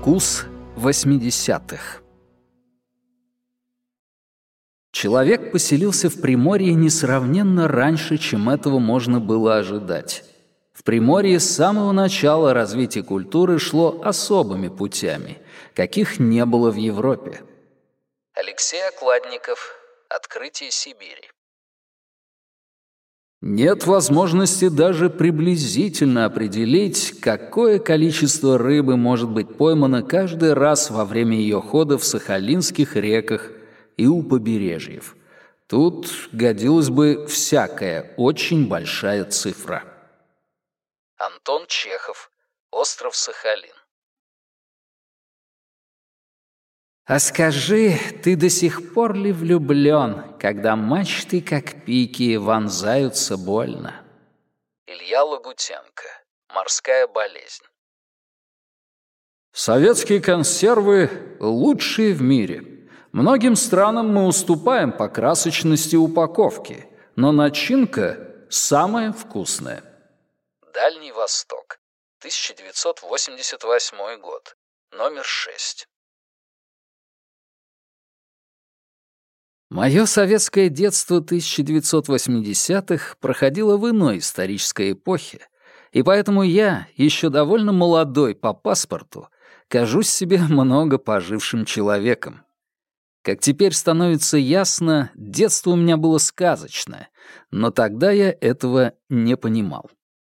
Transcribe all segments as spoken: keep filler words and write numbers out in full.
Вкус восьмидесятых. Человек поселился в Приморье несравненно раньше, чем этого можно было ожидать. В Приморье с самого начала развитие культуры шло особыми путями, каких не было в Европе. Алексей Окладников. Открытие Сибири. Нет возможности даже приблизительно определить, какое количество рыбы может быть поймано каждый раз во время ее хода в сахалинских реках и у побережьев. Тут годилась бы всякая очень большая цифра. Антон Чехов. Остров Сахалин. А скажи, ты до сих пор ли влюблён, когда мачты, как пики, вонзаются больно? Илья Лагутенко. Морская болезнь. Советские консервы лучшие в мире. Многим странам мы уступаем по красочности упаковки, но начинка самая вкусная. Дальний Восток. тысяча девятьсот восемьдесят восьмой год. Номер шесть. Мое советское детство тысяча девятьсот восьмидесятых проходило в иной исторической эпохе, и поэтому я, еще довольно молодой по паспорту, кажусь себе много пожившим человеком. Как теперь становится ясно, детство у меня было сказочное, но тогда я этого не понимал.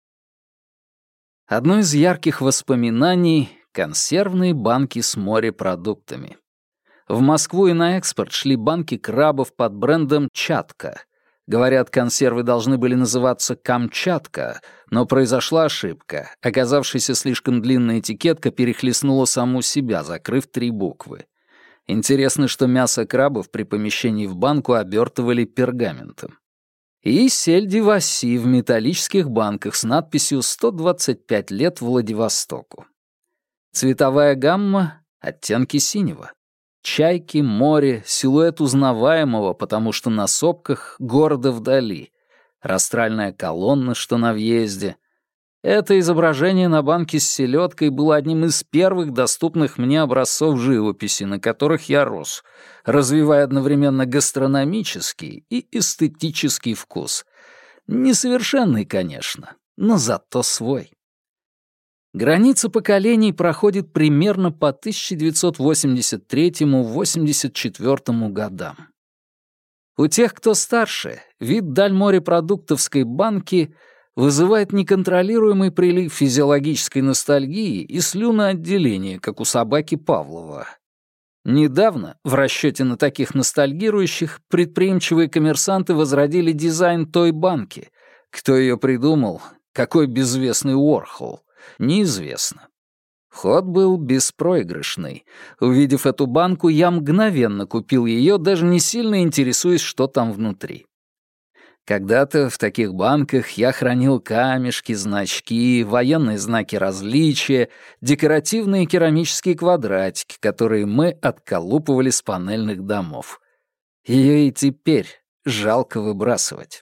Одно из ярких воспоминаний — консервные банки с морепродуктами. В Москву и на экспорт шли банки крабов под брендом «Чатка». Говорят, консервы должны были называться «Камчатка», но произошла ошибка. Оказавшаяся слишком длинная этикетка перехлестнула саму себя, закрыв три буквы. Интересно, что мясо крабов при помещении в банку обертывали пергаментом. И сельди Васи в металлических банках с надписью «сто двадцать пять лет Владивостоку». Цветовая гамма — оттенки синего. Чайки, море, силуэт узнаваемого, потому что на сопках города вдали, растральная колонна, что на въезде. Это изображение на банке с селедкой было одним из первых доступных мне образцов живописи, на которых я рос, развивая одновременно гастрономический и эстетический вкус. Несовершенный, конечно, но зато свой. Граница поколений проходит примерно по тысяча девятьсот восемьдесят третьему — восемьдесят четвёртому годам. У тех, кто старше, вид дальморепродуктовской банки вызывает неконтролируемый прилив физиологической ностальгии и слюноотделения, как у собаки Павлова. Недавно, в расчете на таких ностальгирующих, предприимчивые коммерсанты возродили дизайн той банки. Кто ее придумал? Какой безвестный Уорхол? Неизвестно. Ход был беспроигрышный. Увидев эту банку, я мгновенно купил ее, даже не сильно интересуясь, что там внутри. Когда-то в таких банках я хранил камешки, значки, военные знаки различия, декоративные керамические квадратики, которые мы отколупывали с панельных домов. Ее и теперь жалко выбрасывать.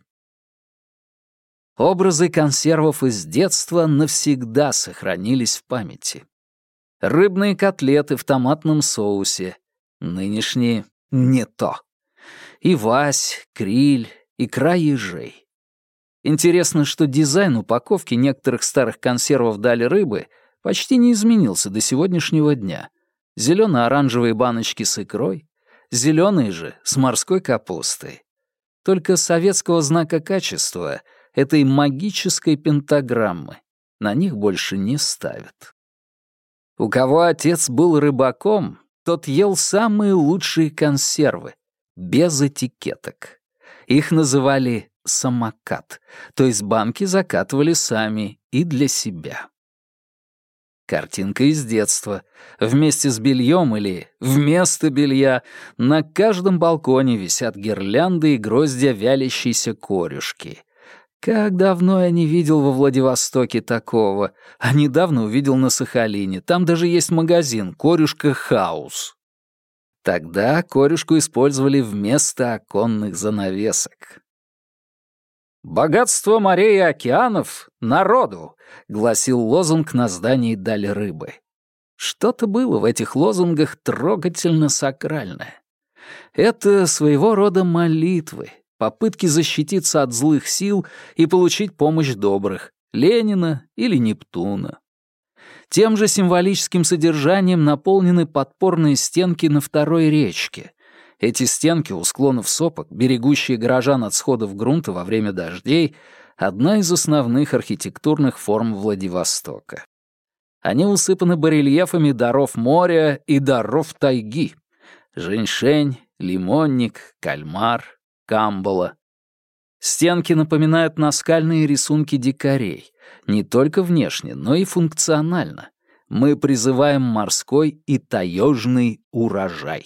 Образы консервов из детства навсегда сохранились в памяти. Рыбные котлеты в томатном соусе. Нынешние — не то. Ивась, криль, икра ежей. Интересно, что дизайн упаковки некоторых старых консервов «Дали рыбы» почти не изменился до сегодняшнего дня. Зелено-оранжевые баночки с икрой, зеленые же с морской капустой. Только советского знака качества — этой магической пентаграммы на них больше не ставят. У кого отец был рыбаком, тот ел самые лучшие консервы, без этикеток. Их называли самокат, то есть банки закатывали сами и для себя. Картинка из детства. Вместе с бельем или вместо белья на каждом балконе висят гирлянды и гроздья вялящейся корюшки. Как давно я не видел во Владивостоке такого, а недавно увидел на Сахалине. Там даже есть магазин «Корюшка Хаус». Тогда корюшку использовали вместо оконных занавесок. «Богатство морей и океанов — народу», — гласил лозунг на здании «Дали рыбы». Что-то было в этих лозунгах трогательно сакральное. Это своего рода молитвы, попытки защититься от злых сил и получить помощь добрых, Ленина или Нептуна. Тем же символическим содержанием наполнены подпорные стенки на второй речке. Эти стенки у склонов сопок, берегущие горожан от сходов грунта во время дождей, одна из основных архитектурных форм Владивостока. Они усыпаны барельефами даров моря и даров тайги. Женьшень, лимонник, кальмар, камбала. Стенки напоминают наскальные рисунки дикарей. Не только внешне, но и функционально. Мы призываем морской и таежный урожай.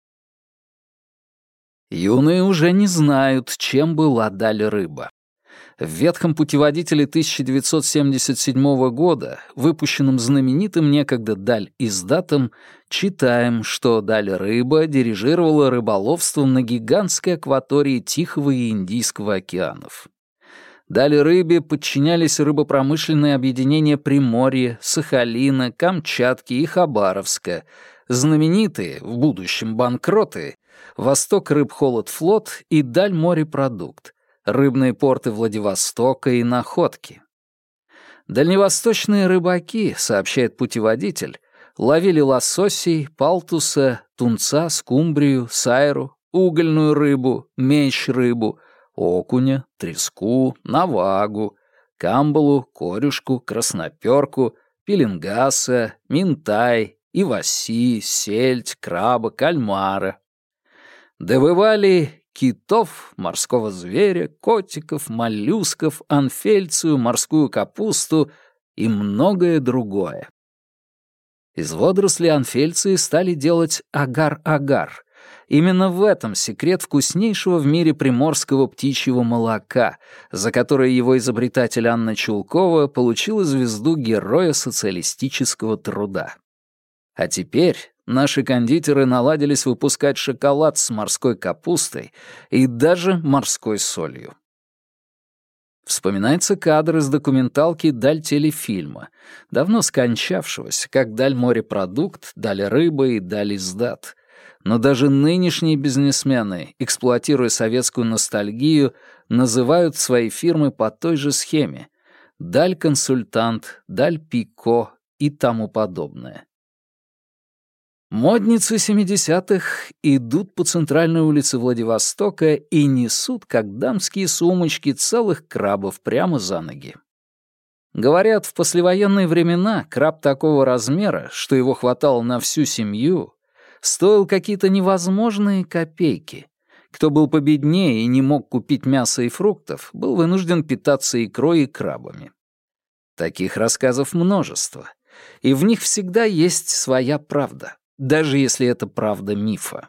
Юные уже не знают, чем была даль рыба. В ветхом путеводителе тысяча девятьсот семьдесят седьмого года, выпущенном знаменитым некогда Даль издатом, читаем, что Даль рыба дирижировала рыболовством на гигантской акватории Тихого и Индийского океанов. Даль рыбе подчинялись рыбопромышленные объединения Приморья, Сахалина, Камчатки и Хабаровска, знаменитые, в будущем банкроты, Восток-Рыбхолодфлот и Даль-Морепродукт, рыбные порты Владивостока и Находки. Дальневосточные рыбаки, сообщает путеводитель, ловили лососей, палтуса, тунца, скумбрию, сайру, угольную рыбу, меч-рыбу, окуня, треску, навагу, камбалу, корюшку, красноперку, пеленгаса, минтай, иваси, сельдь, краба, кальмара. Добывали китов, морского зверя, котиков, моллюсков, анфельцию, морскую капусту и многое другое. Из водорослей анфельции стали делать агар-агар. Именно в этом секрет вкуснейшего в мире приморского птичьего молока, за которое его изобретатель Анна Чулкова получила звезду Героя социалистического труда. А теперь наши кондитеры наладились выпускать шоколад с морской капустой и даже морской солью. Вспоминается кадр из документалки «Даль телефильма», давно скончавшегося, как «Даль морепродукт», «Даль рыба» и «Даль издат». Но даже нынешние бизнесмены, эксплуатируя советскую ностальгию, называют свои фирмы по той же схеме «Даль консультант», «Даль пико» и тому подобное. Модницы семидесятых идут по центральной улице Владивостока и несут, как дамские сумочки, целых крабов прямо за ноги. Говорят, в послевоенные времена краб такого размера, что его хватало на всю семью, стоил какие-то невозможные копейки. Кто был победнее и не мог купить мяса и фруктов, был вынужден питаться икрой и крабами. Таких рассказов множество, и в них всегда есть своя правда. Даже если это правда мифа.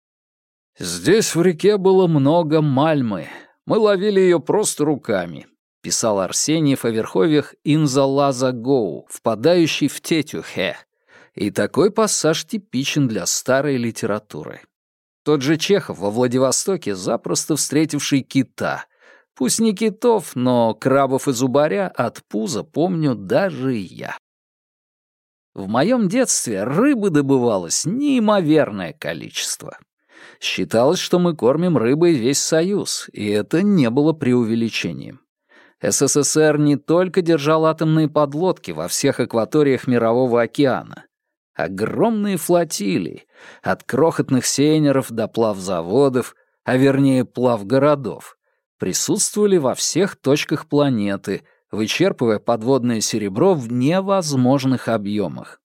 «Здесь в реке было много мальмы. Мы ловили ее просто руками», — писал Арсеньев о верховьях Инзалаза-Гоу, впадающей в Тетюхе. И такой пассаж типичен для старой литературы. Тот же Чехов во Владивостоке, запросто встретивший кита. Пусть не китов, но крабов и зубаря от пуза помню даже я. В моем детстве рыбы добывалось неимоверное количество. Считалось, что мы кормим рыбой весь Союз, и это не было преувеличением. СССР не только держал атомные подлодки во всех акваториях Мирового океана. Огромные флотилии, от крохотных сейнеров до плавзаводов, а вернее плавгородов, присутствовали во всех точках планеты, вычерпывая подводное серебро в невозможных объемах.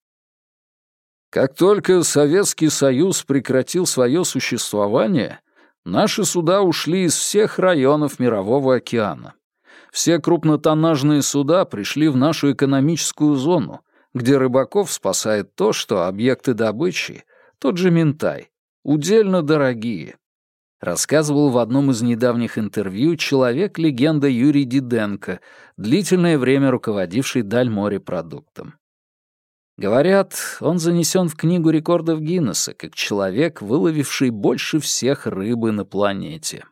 Как только Советский Союз прекратил свое существование, наши суда ушли из всех районов Мирового океана. Все крупнотоннажные суда пришли в нашу экономическую зону, где рыбаков спасает то, что объекты добычи, тот же минтай, удельно дорогие. Рассказывал в одном из недавних интервью человек-легенда Юрий Диденко, длительное время руководивший Даль морепродуктом. Говорят, он занесен в книгу рекордов Гиннесса как человек, выловивший больше всех рыбы на планете.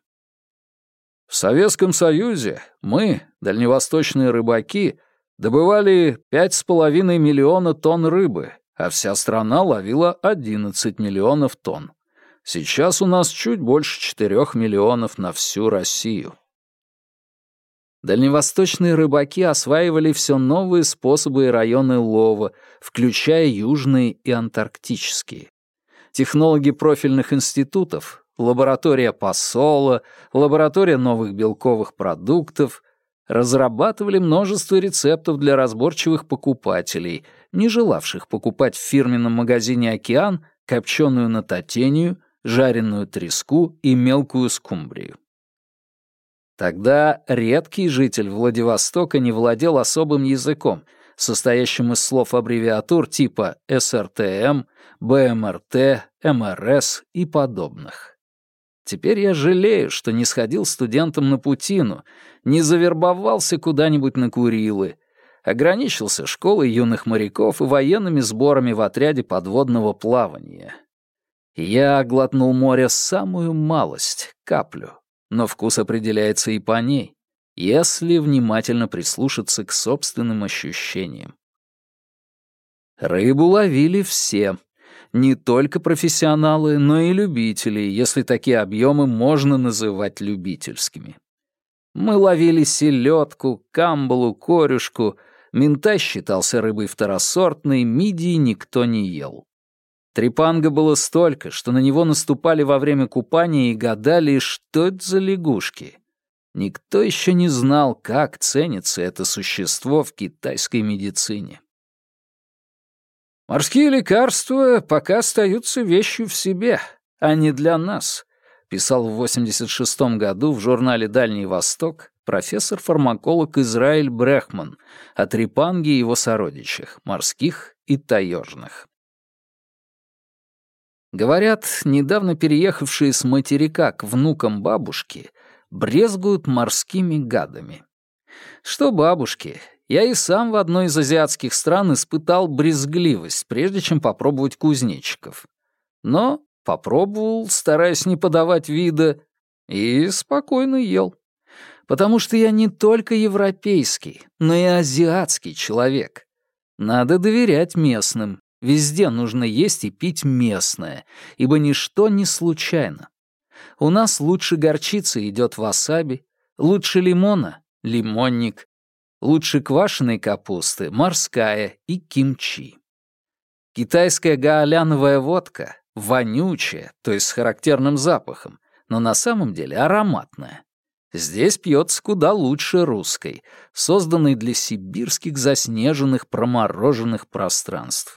В Советском Союзе мы, дальневосточные рыбаки, добывали пять с половиной миллиона тонн рыбы а вся страна ловила одиннадцать миллионов тонн. Сейчас у нас чуть больше четырёх миллионов на всю Россию. Дальневосточные рыбаки осваивали все новые способы и районы лова, включая южные и антарктические. Технологи профильных институтов, лаборатория посола, лаборатория новых белковых продуктов разрабатывали множество рецептов для разборчивых покупателей, не желавших покупать в фирменном магазине «Океан» копченую нататению, жареную треску и мелкую скумбрию. Тогда редкий житель Владивостока не владел особым языком, состоящим из слов-аббревиатур типа эс эр тэ эм, бэ эм эр тэ, эм эр эс и подобных. Теперь я жалею, что не сходил студентом на Путину, не завербовался куда-нибудь на Курилы, ограничился школой юных моряков и военными сборами в отряде подводного плавания. Я глотнул море самую малость, каплю, но вкус определяется и по ней, если внимательно прислушаться к собственным ощущениям. Рыбу ловили все. Не только профессионалы, но и любители, если такие объемы можно называть любительскими. Мы ловили селедку, камбалу, корюшку, минтай считался рыбой второсортной, мидии никто не ел. Трепанга было столько, что на него наступали во время купания и гадали, что это за лягушки. Никто еще не знал, как ценится это существо в китайской медицине. «Морские лекарства пока остаются вещью в себе, а не для нас», писал в восемьдесят шестом году в журнале «Дальний Восток» профессор-фармаколог Израиль Брехман о трепанге и его сородичах, морских и таежных. Говорят, недавно переехавшие с материка к внукам бабушки брезгуют морскими гадами. Что бабушки, я и сам в одной из азиатских стран испытал брезгливость, прежде чем попробовать кузнечиков. Но попробовал, стараясь не подавать вида, и спокойно ел. Потому что я не только европейский, но и азиатский человек. Надо доверять местным. Везде нужно есть и пить местное, ибо ничто не случайно. У нас лучше горчицы идет васаби, лучше лимона — лимонник, лучше квашеной капусты — морская и кимчи. Китайская гаоляновая водка — вонючая, то есть с характерным запахом, но на самом деле ароматная. Здесь пьется куда лучше русской, созданной для сибирских заснеженных промороженных пространств.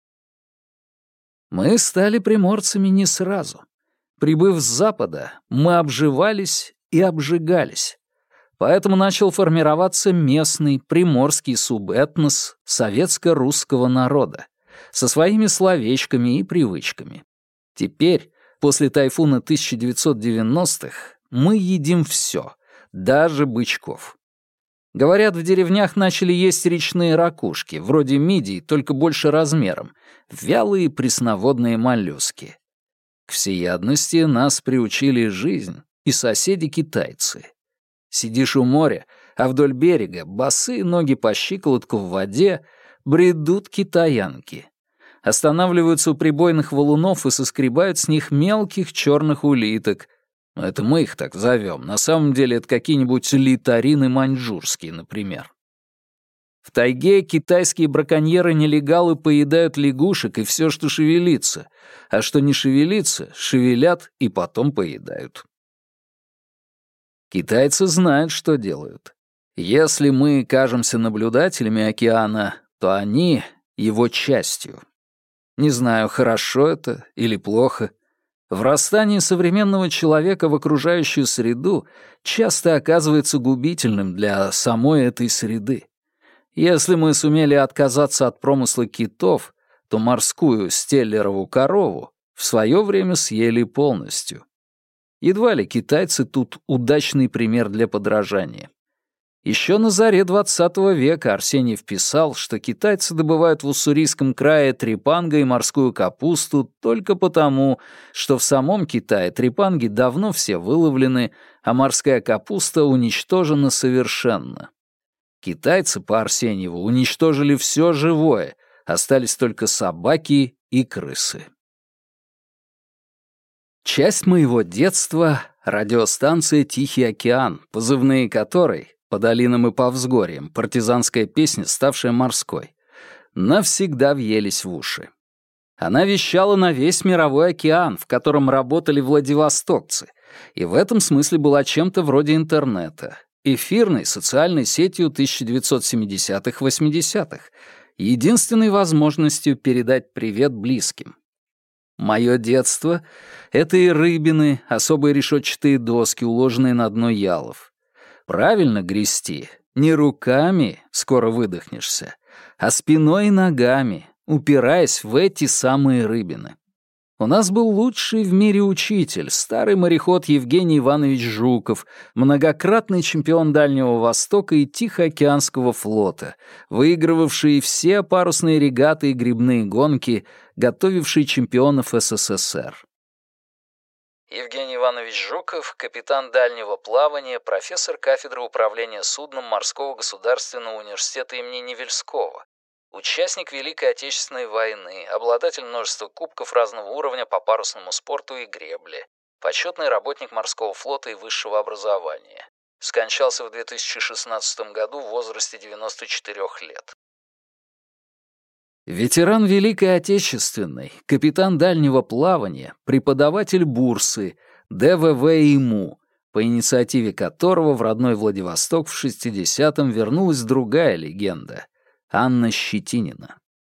Мы стали приморцами не сразу. Прибыв с запада, мы обживались и обжигались. Поэтому начал формироваться местный приморский субэтнос советско-русского народа со своими словечками и привычками. Теперь, после тайфуна тысяча девятьсот девяностых, мы едим все, даже бычков. Говорят, в деревнях начали есть речные ракушки, вроде мидий, только больше размером, вялые пресноводные моллюски. К всеядности нас приучили жизнь и соседи-китайцы. Сидишь у моря, а вдоль берега, босые ноги по щиколотку в воде, бредут китаянки. Останавливаются у прибойных валунов и соскребают с них мелких черных улиток. Но это мы их так зовем. На самом деле это какие-нибудь литарины маньчжурские, например. В тайге китайские браконьеры-нелегалы поедают лягушек и все, что шевелится, а что не шевелится, шевелят и потом поедают. Китайцы знают, что делают. Если мы кажемся наблюдателями океана, то они — его частью. Не знаю, хорошо это или плохо. Врастание современного человека в окружающую среду часто оказывается губительным для самой этой среды. Если мы сумели отказаться от промысла китов, то морскую стеллерову корову в свое время съели полностью. Едва ли китайцы тут удачный пример для подражания. Еще на заре двадцатого века Арсеньев писал, что китайцы добывают в Уссурийском крае трепанго и морскую капусту только потому, что в самом Китае трепанги давно все выловлены, а морская капуста уничтожена совершенно. Китайцы, по Арсеньеву, уничтожили все живое, Остались только собаки и крысы. Часть моего детства — радиостанция «Тихий океан», позывные которой, по долинам и по взгорьям, партизанская песня, ставшая морской, навсегда въелись в уши. Она вещала на весь мировой океан, в котором работали владивостокцы, и в этом смысле была чем-то вроде интернета, эфирной социальной сетью тысяча девятьсот семидесятых-восьмидесятых, единственной возможностью передать привет близким. Мое детство — это и рыбины, особые решетчатые доски, уложенные на дно ялов. Правильно грести, не руками, скоро выдохнешься, а спиной и ногами, упираясь в эти самые рыбины. У нас был лучший в мире учитель, старый мореход Евгений Иванович Жуков, многократный чемпион Дальнего Востока и Тихоокеанского флота, выигрывавший все парусные регаты и гребные гонки, готовивший чемпионов СССР. Евгений Иванович Жуков, капитан дальнего плавания, профессор кафедры управления судном Морского государственного университета имени Невельского, участник Великой Отечественной войны, обладатель множества кубков разного уровня по парусному спорту и гребле, почетный работник морского флота и высшего образования. Скончался в две тысячи шестнадцатом году в возрасте девяноста четырёх лет. Ветеран Великой Отечественной, капитан дальнего плавания, преподаватель бурсы, Д В В ИМУ, по инициативе которого в родной Владивосток в шестидесятом вернулась другая легенда — Анна Щетинина.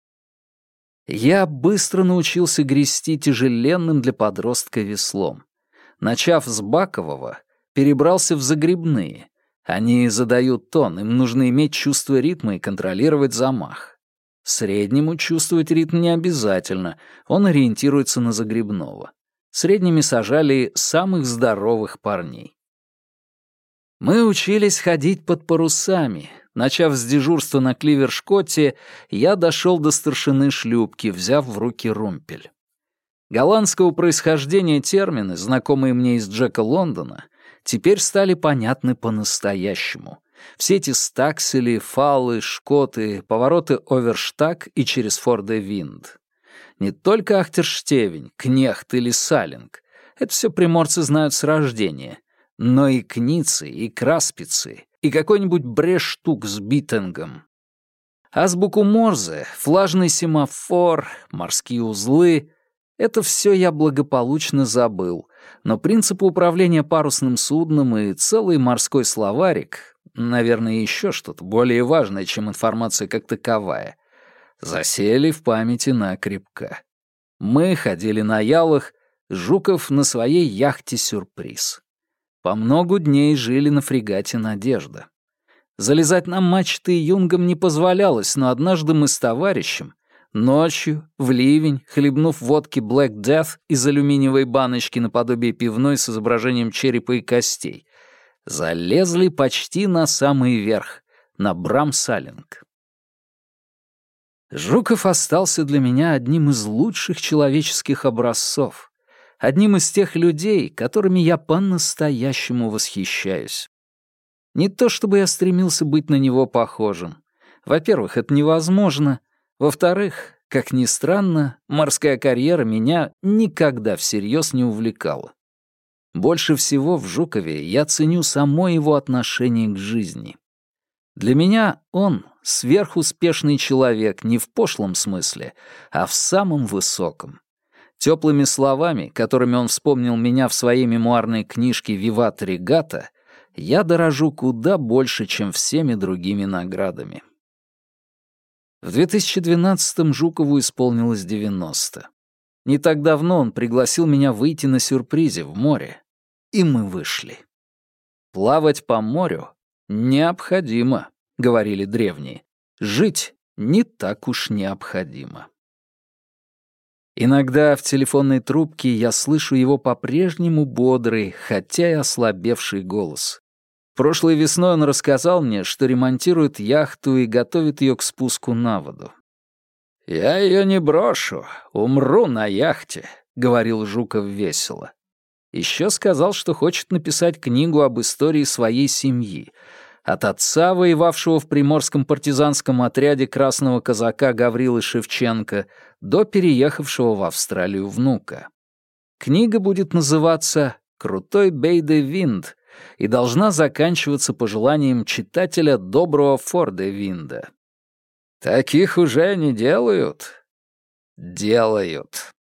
Я быстро научился грести тяжеленным для подростка веслом. Начав с бакового, перебрался в загребные. Они задают тон, им нужно иметь чувство ритма и контролировать замах. Среднему чувствовать ритм не обязательно, он ориентируется на загребного. Средними сажали самых здоровых парней. Мы учились ходить под парусами. Начав с дежурства на Кливершкотте, я дошел до старшины шлюпки, взяв в руки румпель. Голландского происхождения термины, знакомые мне из Джека Лондона, теперь стали понятны по-настоящему. Все эти стаксели, фалы, шкоты, повороты оверштаг и через форде-винд. Не только ахтерштевень, кнехт или салинг. Это все приморцы знают с рождения. Но и кницы, и краспицы, и какой-нибудь брештук с битенгом. Азбуку Морзе, флажный семафор, морские узлы — это все я благополучно забыл, но принципы управления парусным судном и целый морской словарик, наверное, еще что-то более важное, чем информация как таковая, засели в памяти накрепко. Мы ходили на ялах, Жуков на своей яхте «Сюрприз». По многу дней жили на фрегате «Надежда». Залезать на мачты юнгам не позволялось, но однажды мы с товарищем ночью, в ливень, хлебнув водки Black Death из алюминиевой баночки наподобие пивной с изображением черепа и костей, залезли почти на самый верх, на Брамсалинг. Жуков остался для меня одним из лучших человеческих образцов, одним из тех людей, которыми я по-настоящему восхищаюсь. Не то чтобы я стремился быть на него похожим. Во-первых, это невозможно. Во-вторых, как ни странно, морская карьера меня никогда всерьез не увлекала. Больше всего в Жукове я ценю само его отношение к жизни. Для меня он — сверхуспешный человек не в пошлом смысле, а в самом высоком. Теплыми словами, которыми он вспомнил меня в своей мемуарной книжке «Виват Регата», я дорожу куда больше, чем всеми другими наградами. В две тысячи двенадцатом Жукову исполнилось девяносто. Не так давно он пригласил меня выйти на сюрпризе в море, и мы вышли. «Плавать по морю необходимо», — говорили древние. «Жить не так уж необходимо». Иногда в телефонной трубке я слышу его по-прежнему бодрый, хотя и ослабевший голос. Прошлой весной он рассказал мне, что ремонтирует яхту и готовит ее к спуску на воду. «Я ее не брошу, умру на яхте», — говорил Жуков весело. Еще сказал, что хочет написать книгу об истории своей семьи, От отца, воевавшего в приморском партизанском отряде красного казака Гаврилы Шевченко, до переехавшего в Австралию внука. Книга будет называться «Крутой бей де Винд» и должна заканчиваться пожеланием читателя доброго фор де Винда. Таких уже не делают. Делают.